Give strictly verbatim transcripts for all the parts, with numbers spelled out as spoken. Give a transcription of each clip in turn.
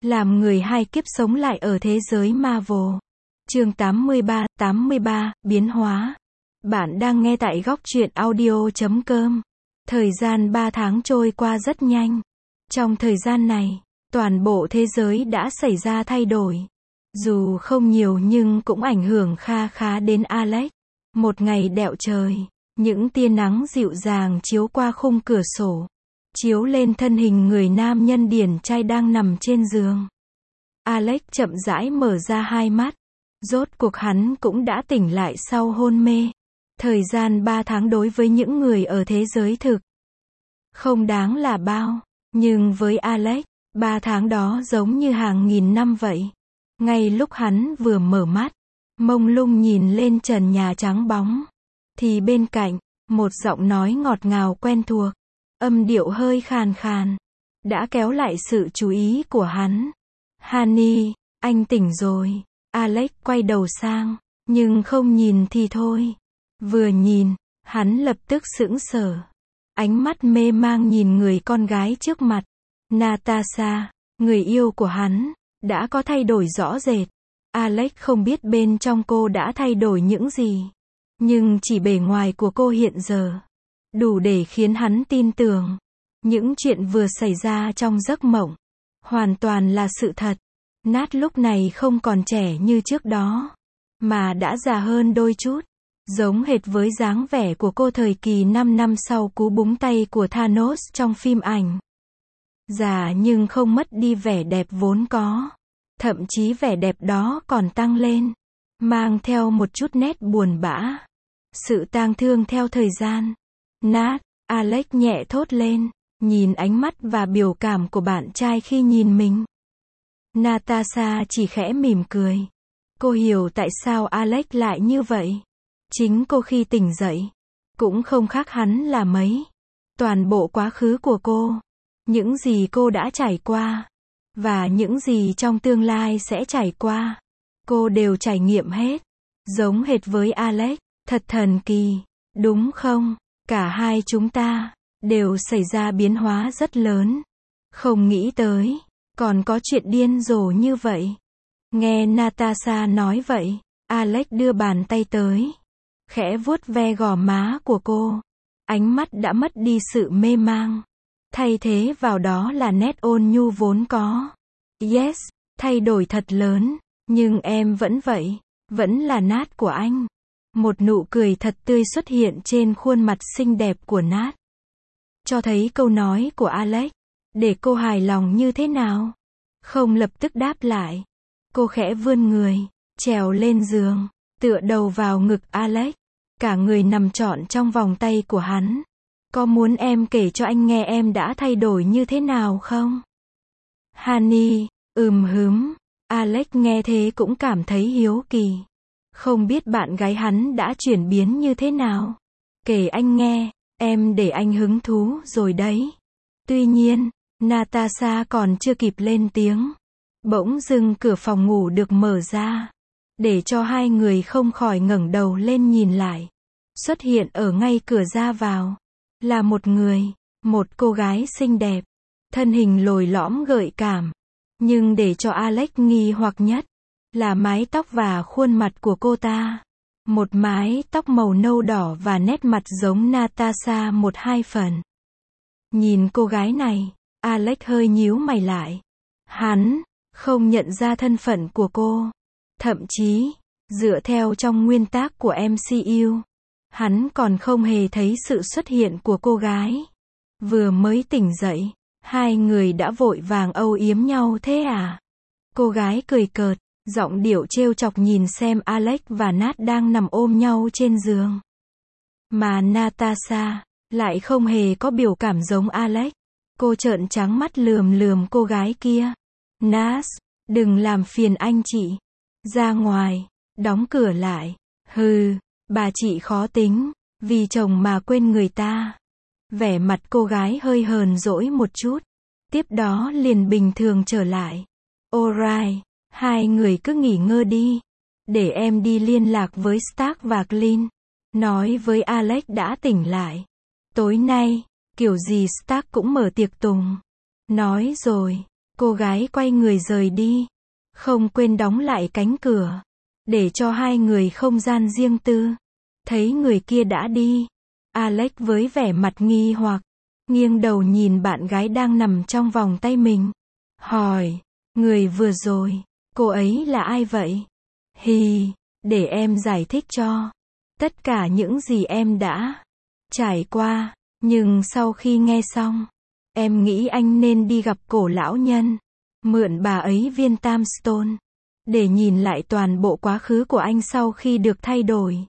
làm người hai kiếp sống lại ở thế giới Marvel. Chương tám mươi ba, tám mươi ba, biến hóa. Bạn đang nghe tại góc truyện audio chấm com. Thời gian ba tháng trôi qua rất nhanh. Trong thời gian này, toàn bộ thế giới đã xảy ra thay đổi. Dù không nhiều nhưng cũng ảnh hưởng kha khá đến Alex. Một ngày đẹo trời, những tia nắng dịu dàng chiếu qua khung cửa sổ, chiếu lên thân hình người nam nhân điển trai đang nằm trên giường. Alex chậm rãi mở ra hai mắt. Rốt cuộc hắn cũng đã tỉnh lại sau hôn mê. Thời gian ba tháng đối với những người ở thế giới thực không đáng là bao, nhưng với Alex, ba tháng đó giống như hàng nghìn năm vậy. Ngay lúc hắn vừa mở mắt, mông lung nhìn lên trần nhà trắng bóng, thì bên cạnh, một giọng nói ngọt ngào quen thuộc, âm điệu hơi khàn khàn, đã kéo lại sự chú ý của hắn. Honey, anh tỉnh rồi. Alex quay đầu sang, nhưng không nhìn thì thôi. Vừa nhìn, hắn lập tức sững sờ. Ánh mắt mê mang nhìn người con gái trước mặt. Natasha, người yêu của hắn, đã có thay đổi rõ rệt. Alex không biết bên trong cô đã thay đổi những gì. Nhưng chỉ bề ngoài của cô hiện giờ, đủ để khiến hắn tin tưởng. Những chuyện vừa xảy ra trong giấc mộng, hoàn toàn là sự thật. Nat lúc này không còn trẻ như trước đó, mà đã già hơn đôi chút. Giống hệt với dáng vẻ của cô thời kỳ năm năm sau cú búng tay của Thanos trong phim ảnh. Già nhưng không mất đi vẻ đẹp vốn có. Thậm chí vẻ đẹp đó còn tăng lên, mang theo một chút nét buồn bã. Sự tang thương theo thời gian. Nat, Alex nhẹ thốt lên, nhìn ánh mắt và biểu cảm của bạn trai khi nhìn mình. Natasha chỉ khẽ mỉm cười. Cô hiểu tại sao Alex lại như vậy. Chính cô khi tỉnh dậy, cũng không khác hắn là mấy. Toàn bộ quá khứ của cô, những gì cô đã trải qua, và những gì trong tương lai sẽ trải qua, cô đều trải nghiệm hết. Giống hệt với Alex, thật thần kỳ, đúng không? Cả hai chúng ta, đều xảy ra biến hóa rất lớn. Không nghĩ tới, còn có chuyện điên rồ như vậy. Nghe Natasha nói vậy, Alex đưa bàn tay tới, khẽ vuốt ve gò má của cô. Ánh mắt đã mất đi sự mê mang, thay thế vào đó là nét ôn nhu vốn có. Yes, thay đổi thật lớn, nhưng em vẫn vậy, vẫn là Nat của anh. Một nụ cười thật tươi xuất hiện trên khuôn mặt xinh đẹp của Nat, cho thấy câu nói của Alex, để cô hài lòng như thế nào. Không lập tức đáp lại, cô khẽ vươn người, trèo lên giường, tựa đầu vào ngực Alex, cả người nằm trọn trong vòng tay của hắn. Có muốn em kể cho anh nghe em đã thay đổi như thế nào không? Honey, ừm hứm. Alex nghe thế cũng cảm thấy hiếu kỳ. Không biết bạn gái hắn đã chuyển biến như thế nào. Kể anh nghe, em để anh hứng thú rồi đấy. Tuy nhiên, Natasha còn chưa kịp lên tiếng. Bỗng dưng cửa phòng ngủ được mở ra, để cho hai người không khỏi ngẩng đầu lên nhìn lại. Xuất hiện ở ngay cửa ra vào, là một người, một cô gái xinh đẹp, thân hình lồi lõm gợi cảm. Nhưng để cho Alex nghi hoặc nhất, là mái tóc và khuôn mặt của cô ta. Một mái tóc màu nâu đỏ và nét mặt giống Natasha một hai phần. Nhìn cô gái này, Alex hơi nhíu mày lại. Hắn không nhận ra thân phận của cô. Thậm chí, dựa theo trong nguyên tắc của em xê u, hắn còn không hề thấy sự xuất hiện của cô gái. Vừa mới tỉnh dậy, hai người đã vội vàng âu yếm nhau thế à? Cô gái cười cợt, giọng điệu trêu chọc nhìn xem Alex và Nat đang nằm ôm nhau trên giường. Mà Natasha lại không hề có biểu cảm giống Alex. Cô trợn trắng mắt lườm lườm cô gái kia. Nat, đừng làm phiền anh chị. Ra ngoài, đóng cửa lại. Hừ, bà chị khó tính, vì chồng mà quên người ta. Vẻ mặt cô gái hơi hờn dỗi một chút. Tiếp đó liền bình thường trở lại. Alright, hai người cứ nghỉ ngơi đi. Để em đi liên lạc với Stark và Clint. Nói với Alex đã tỉnh lại. Tối nay, kiểu gì Stark cũng mở tiệc tùng. Nói rồi, Cô gái quay người rời đi, không quên đóng lại cánh cửa, để cho hai người không gian riêng tư. Thấy người kia đã đi, Alex với vẻ mặt nghi hoặc, nghiêng đầu nhìn bạn gái đang nằm trong vòng tay mình. Hỏi, người vừa rồi, cô ấy là ai vậy? Hì, để em giải thích cho. Tất cả những gì em đã trải qua, nhưng sau khi nghe xong, em nghĩ anh nên đi gặp cổ lão nhân, mượn bà ấy viên tam stone, để nhìn lại toàn bộ quá khứ của anh sau khi được thay đổi.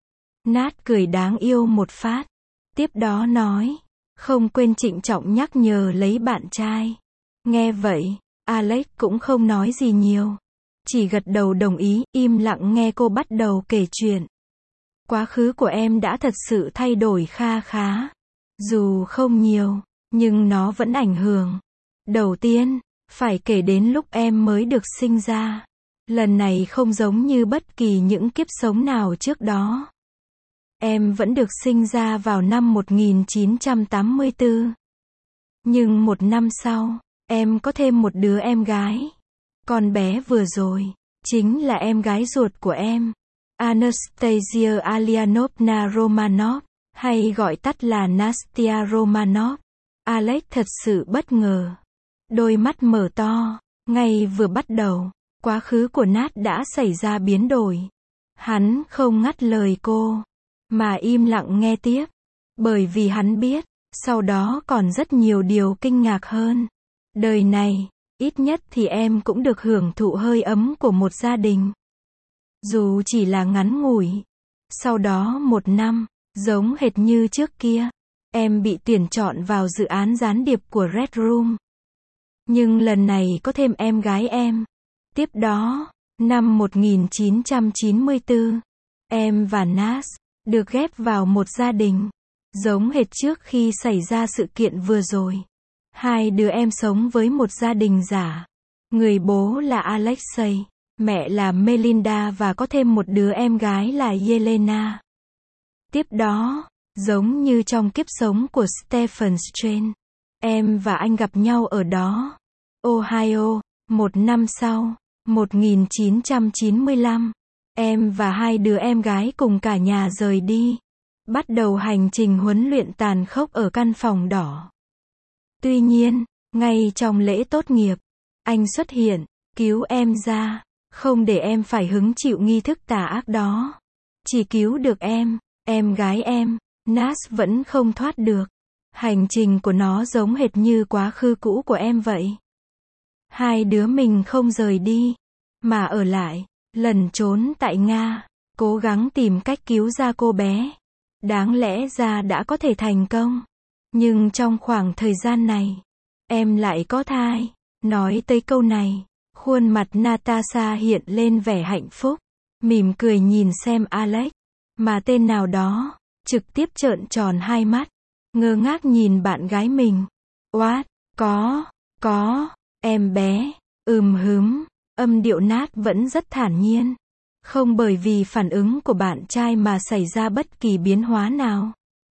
Nat cười đáng yêu một phát, tiếp đó nói, không quên trịnh trọng nhắc nhở lấy bạn trai. Nghe vậy, Alex cũng không nói gì nhiều, chỉ gật đầu đồng ý, im lặng nghe cô bắt đầu kể chuyện. Quá khứ của em đã thật sự thay đổi kha khá, dù không nhiều, nhưng nó vẫn ảnh hưởng. Đầu tiên, phải kể đến lúc em mới được sinh ra. Lần này không giống như bất kỳ những kiếp sống nào trước đó. Em vẫn được sinh ra vào năm một nghìn chín trăm tám mươi tư. Nhưng một năm sau, em có thêm một đứa em gái. Con bé vừa rồi, chính là em gái ruột của em, Anastasia Alyanovna Romanov, hay gọi tắt là Nastia Romanov. Alex thật sự bất ngờ. Đôi mắt mở to, ngay vừa bắt đầu, quá khứ của Nat đã xảy ra biến đổi. Hắn không ngắt lời cô, mà im lặng nghe tiếp, bởi vì hắn biết, sau đó còn rất nhiều điều kinh ngạc hơn. Đời này, ít nhất thì em cũng được hưởng thụ hơi ấm của một gia đình. Dù chỉ là ngắn ngủi. Sau đó một năm, giống hệt như trước kia, em bị tuyển chọn vào dự án gián điệp của Red Room. Nhưng lần này có thêm em gái em. Tiếp đó, năm một nghìn chín trăm chín mươi tư, em và Nas được ghép vào một gia đình, giống hệt trước khi xảy ra sự kiện vừa rồi. Hai đứa em sống với một gia đình giả. Người bố là Alexei, mẹ là Melinda và có thêm một đứa em gái là Yelena. Tiếp đó, giống như trong kiếp sống của Stephen Strange, em và anh gặp nhau ở đó, Ohio. Một năm sau, một nghìn chín trăm chín mươi lăm, em và hai đứa em gái cùng cả nhà rời đi, bắt đầu hành trình huấn luyện tàn khốc ở căn phòng đỏ. Tuy nhiên, ngay trong lễ tốt nghiệp, anh xuất hiện, cứu em ra, không để em phải hứng chịu nghi thức tà ác đó. Chỉ cứu được em, em gái em, Nas vẫn không thoát được. Hành trình của nó giống hệt như quá khứ cũ của em vậy. Hai đứa mình không rời đi, mà ở lại, lẩn trốn tại Nga, cố gắng tìm cách cứu ra cô bé. Đáng lẽ ra đã có thể thành công. Nhưng trong khoảng thời gian này, em lại có thai. Nói tới câu này, khuôn mặt Natasha hiện lên vẻ hạnh phúc, mỉm cười nhìn xem Alex, mà tên nào đó, trực tiếp trợn tròn hai mắt, ngơ ngác nhìn bạn gái mình. What? Có, có, em bé, ừm hứm, âm điệu Nat vẫn rất thản nhiên. Không bởi vì phản ứng của bạn trai mà xảy ra bất kỳ biến hóa nào.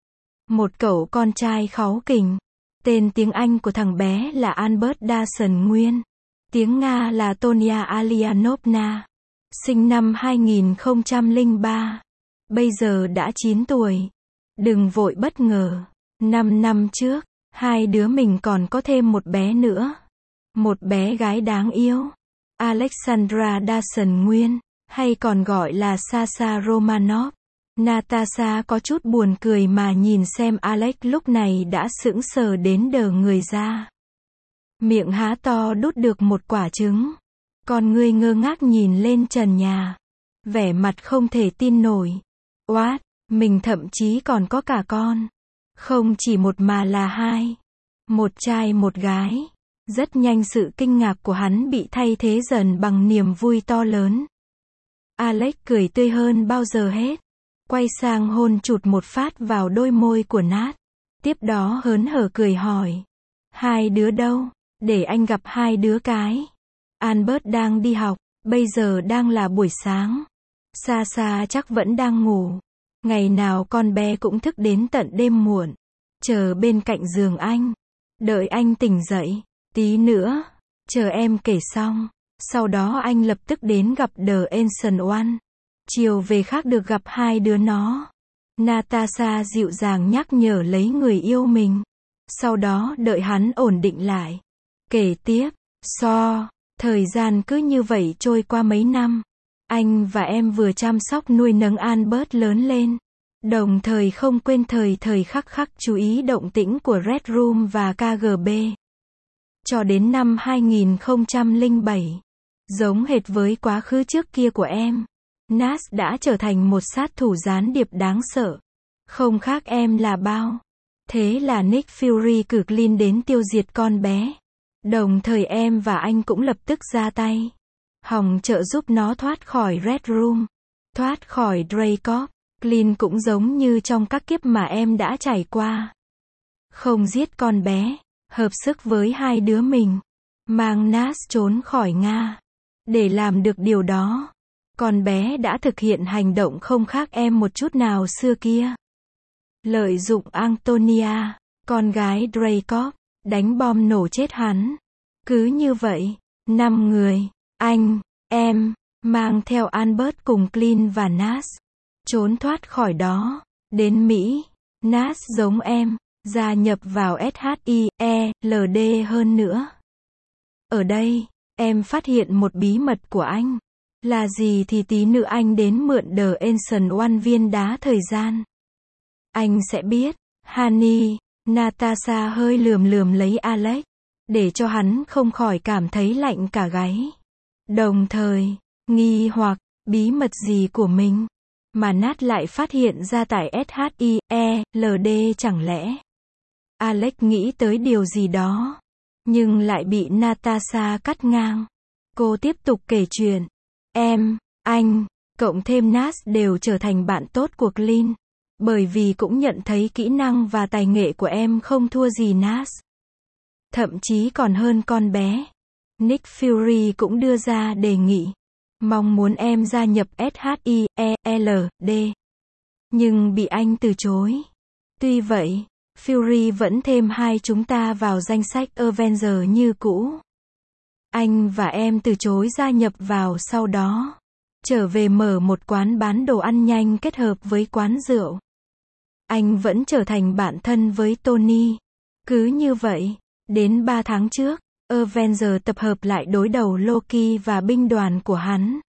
Một cậu con trai kháu kỉnh. Tên tiếng Anh của thằng bé là Albert Dawson Nguyên. Tiếng Nga là Tonia Alyanovna. Sinh năm hai nghìn không trăm lẻ ba. Bây giờ đã chín tuổi. Đừng vội bất ngờ. Năm năm trước, hai đứa mình còn có thêm một bé nữa. Một bé gái đáng yêu. Alexandra Dawson Nguyên, hay còn gọi là Sasha Romanov. Natasha có chút buồn cười mà nhìn xem Alex lúc này đã sững sờ đến đờ người ra. Miệng há to đút được một quả trứng. Con ngươi ngơ ngác nhìn lên trần nhà. Vẻ mặt không thể tin nổi. What? Mình thậm chí còn có cả con. Không chỉ một mà là hai. Một trai một gái. Rất nhanh sự kinh ngạc của hắn bị thay thế dần bằng niềm vui to lớn. Alex cười tươi hơn bao giờ hết. Quay sang hôn chụt một phát vào đôi môi của Nat. Tiếp đó hớn hở cười hỏi. Hai đứa đâu? Để anh gặp hai đứa cái. Albert đang đi học, bây giờ đang là buổi sáng. Sasha chắc vẫn đang ngủ. Ngày nào con bé cũng thức đến tận đêm muộn. Chờ bên cạnh giường anh. Đợi anh tỉnh dậy. Tí nữa, Chờ em kể xong. Sau đó anh lập tức đến gặp The Ancient One. Chiều về khác được gặp hai đứa nó. Natasha dịu dàng nhắc nhở lấy người yêu mình. Sau đó đợi hắn ổn định lại. Kể tiếp. So. Thời gian cứ như vậy trôi qua mấy năm. Anh và em vừa chăm sóc nuôi nấng Albert lớn lên. Đồng thời không quên thời thời khắc khắc chú ý động tĩnh của Red Room và ca giê bê. Cho đến năm hai nghìn không trăm lẻ bảy. Giống hệt với quá khứ trước kia của em. Nas đã trở thành một sát thủ gián điệp đáng sợ. Không khác em là bao. Thế là Nick Fury cử Clint đến tiêu diệt con bé. Đồng thời em và anh cũng lập tức ra tay. Hòng trợ giúp nó thoát khỏi Red Room. Thoát khỏi Dracov. Clint cũng giống như trong các kiếp mà em đã trải qua. Không giết con bé. Hợp sức với hai đứa mình. Mang Nas trốn khỏi Nga. Để làm được điều đó. Con bé đã thực hiện hành động không khác em một chút nào xưa kia. Lợi dụng Antonia, con gái Dracov, đánh bom nổ chết hắn. Cứ như vậy, năm người, anh, em, mang theo Albert cùng Clint và Nas. Trốn thoát khỏi đó, đến Mỹ. Nas giống em, gia nhập vào ét hát i e lờ đê hơn nữa. Ở đây, em phát hiện một bí mật của anh. Là gì thì tí nữa anh đến mượn The Ancient One viên đá thời gian. Anh sẽ biết. Honey. Natasha hơi lườm lườm lấy Alex. Để cho hắn không khỏi cảm thấy lạnh cả gáy. Đồng thời, nghi hoặc, bí mật gì của mình. Mà Nat lại phát hiện ra tại ét hát i e lờ đê chẳng lẽ. Alex nghĩ tới điều gì đó. Nhưng lại bị Natasha cắt ngang. Cô tiếp tục kể chuyện. Em, anh, cộng thêm Nas đều trở thành bạn tốt của Clint. Bởi vì cũng nhận thấy kỹ năng và tài nghệ của em không thua gì Nas. Thậm chí còn hơn con bé. Nick Fury cũng đưa ra đề nghị. Mong muốn em gia nhập ét hát i e lờ đê. Nhưng bị anh từ chối. Tuy vậy, Fury vẫn thêm hai chúng ta vào danh sách Avenger như cũ. Anh và em từ chối gia nhập vào sau đó. Trở về mở một quán bán đồ ăn nhanh kết hợp với quán rượu. Anh vẫn trở thành bạn thân với Tony. Cứ như vậy, đến ba tháng trước, Avenger tập hợp lại đối đầu Loki và binh đoàn của hắn.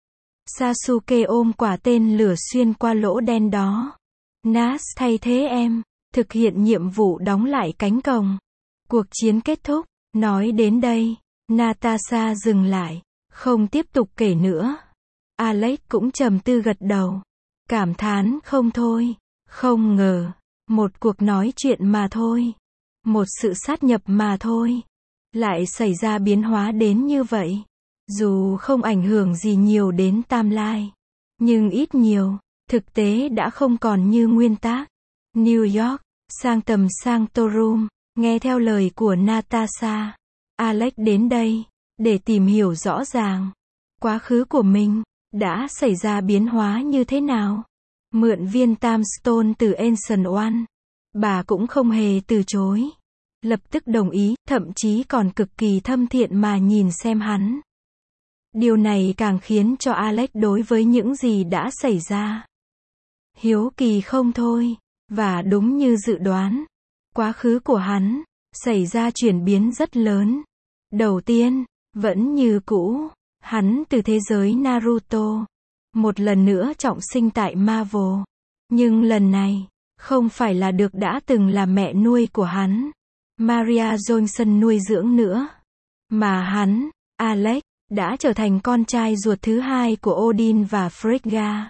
Sasuke ôm quả tên lửa xuyên qua lỗ đen đó. Nas thay thế em, thực hiện nhiệm vụ đóng lại cánh cổng. Cuộc chiến kết thúc. Nói đến đây, Natasha dừng lại, không tiếp tục kể nữa. Alex cũng trầm tư gật đầu. Cảm thán không thôi. Không ngờ. Một cuộc nói chuyện mà thôi. Một sự sát nhập mà thôi. Lại xảy ra biến hóa đến như vậy. Dù không ảnh hưởng gì nhiều đến timeline. Nhưng ít nhiều, thực tế đã không còn như nguyên tác. New York, Sanctum Sanctorum, nghe theo lời của Natasha. Alex đến đây, để tìm hiểu rõ ràng. Quá khứ của mình, đã xảy ra biến hóa như thế nào. Mượn viên Time Stone từ Ancient One. Bà cũng không hề từ chối. Lập tức đồng ý, thậm chí còn cực kỳ thâm thiện mà nhìn xem hắn. Điều này càng khiến cho Alex đối với những gì đã xảy ra. Hiếu kỳ không thôi. Và đúng như dự đoán. Quá khứ của hắn, xảy ra chuyển biến rất lớn. Đầu tiên, vẫn như cũ, hắn từ thế giới Naruto. Một lần nữa trọng sinh tại Marvel. Nhưng lần này, không phải là được đã từng là mẹ nuôi của hắn, Maria Johnson nuôi dưỡng nữa. Mà hắn, Alex, đã trở thành con trai ruột thứ hai của Odin và Frigga.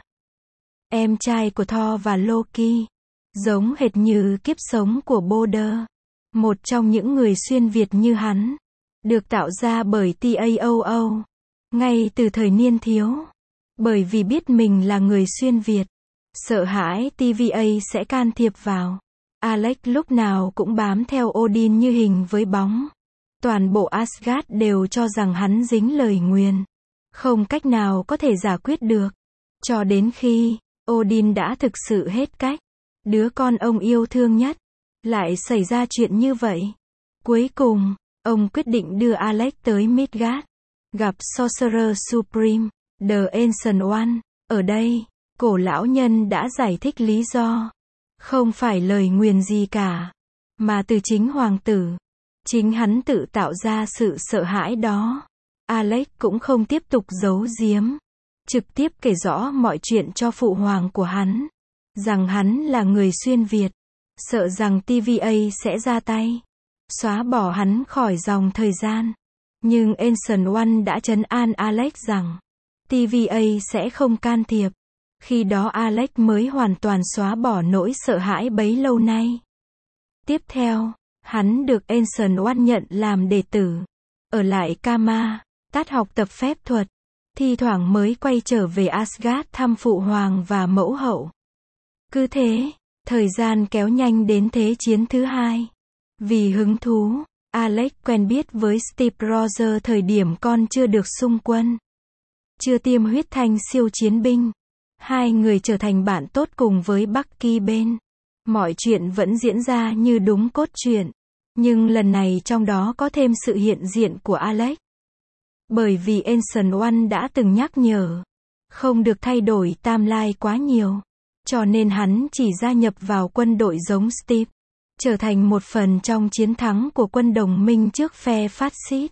Em trai của Thor và Loki. Giống hệt như kiếp sống của Balder. Một trong những người xuyên Việt như hắn. Được tạo ra bởi Tao. Ngay từ thời niên thiếu. Bởi vì biết mình là người xuyên Việt. Sợ hãi tê vê a sẽ can thiệp vào. Alex lúc nào cũng bám theo Odin như hình với bóng. Toàn bộ Asgard đều cho rằng hắn dính lời nguyền. Không cách nào có thể giải quyết được. Cho đến khi, Odin đã thực sự hết cách. Đứa con ông yêu thương nhất. Lại xảy ra chuyện như vậy. Cuối cùng, Ông quyết định đưa Alex tới Midgard, gặp Sorcerer Supreme, The Ancient One. Ở đây, cổ lão nhân đã giải thích lý do. Không phải lời nguyền gì cả, mà từ chính hoàng tử. Chính hắn tự tạo ra sự sợ hãi đó. Alex cũng không tiếp tục giấu giếm, trực tiếp kể rõ mọi chuyện cho phụ hoàng của hắn, rằng hắn là người xuyên Việt, sợ rằng tê vê a sẽ ra tay, xóa bỏ hắn khỏi dòng thời gian. Nhưng Ancient One đã trấn an Alex rằng, tê vê a sẽ không can thiệp. Khi đó Alex mới hoàn toàn xóa bỏ nỗi sợ hãi bấy lâu nay. Tiếp theo, hắn được Ancient One nhận làm đệ tử, ở lại Kama, tát học tập phép thuật, thi thoảng mới quay trở về Asgard thăm phụ hoàng và mẫu hậu. Cứ thế, thời gian kéo nhanh đến Thế chiến thứ hai. Vì hứng thú, Alex quen biết với Steve Rogers thời điểm con chưa được xung quân, chưa tiêm huyết thanh siêu chiến binh. Hai người trở thành bạn tốt cùng với Bucky bên. Mọi chuyện vẫn diễn ra như đúng cốt truyện, nhưng lần này trong đó có thêm sự hiện diện của Alex. Bởi vì Ancient One đã từng nhắc nhở, không được thay đổi timeline quá nhiều, cho nên hắn chỉ gia nhập vào quân đội giống Steve, trở thành một phần trong chiến thắng của quân đồng minh trước phe phát xít.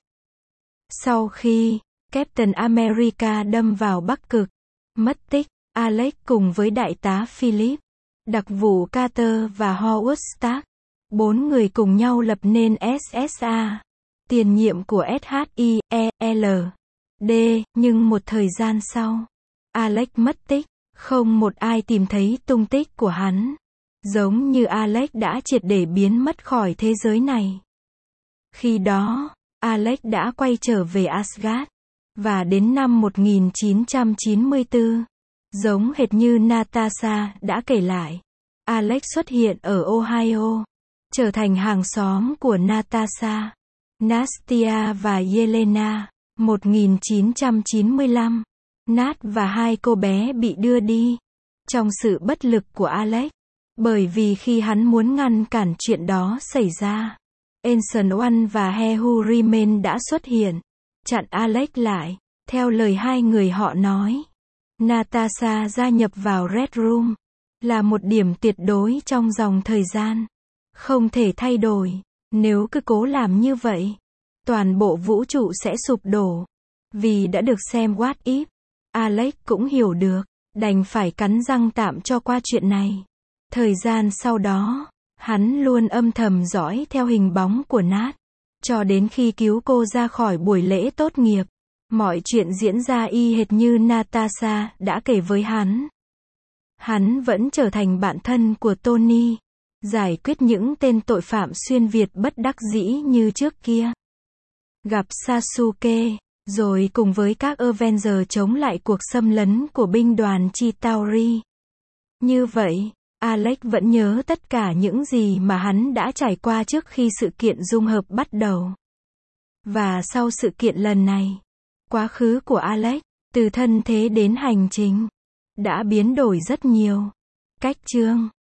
Sau khi Captain America đâm vào Bắc Cực, mất tích, Alex cùng với đại tá Philip, đặc vụ Carter và Howard Stark, bốn người cùng nhau lập nên ét ét a, tiền nhiệm của ét hát i e lờ đê, nhưng một thời gian sau, Alex mất tích, không một ai tìm thấy tung tích của hắn. Giống như Alex đã triệt để biến mất khỏi thế giới này. Khi đó, Alex đã quay trở về Asgard, và đến năm một nghìn chín trăm chín mươi tư, giống hệt như Natasha đã kể lại, Alex xuất hiện ở Ohio, trở thành hàng xóm của Natasha, Nastia và Yelena. một nghìn chín trăm chín mươi lăm, Nat và hai cô bé bị đưa đi, trong sự bất lực của Alex, bởi vì khi hắn muốn ngăn cản chuyện đó xảy ra, Ancient One và He Who Remain đã xuất hiện, chặn Alex lại. Theo lời hai người họ nói, Natasha gia nhập vào Red Room, là một điểm tuyệt đối trong dòng thời gian, không thể thay đổi. Nếu cứ cố làm như vậy, toàn bộ vũ trụ sẽ sụp đổ. Vì đã được xem What If, Alex cũng hiểu được, đành phải cắn răng tạm cho qua chuyện này. Thời gian sau đó, hắn luôn âm thầm dõi theo hình bóng của Nat, cho đến khi cứu cô ra khỏi buổi lễ tốt nghiệp. Mọi chuyện diễn ra y hệt như Natasha đã kể với hắn. Hắn vẫn trở thành bạn thân của Tony, giải quyết những tên tội phạm xuyên Việt bất đắc dĩ như trước kia. Gặp Sasuke, rồi cùng với các Avengers chống lại cuộc xâm lấn của binh đoàn Chitauri. Như vậy, Alex vẫn nhớ tất cả những gì mà hắn đã trải qua trước khi sự kiện dung hợp bắt đầu. Và sau sự kiện lần này, quá khứ của Alex, từ thân thế đến hành trình, đã biến đổi rất nhiều. Cách chương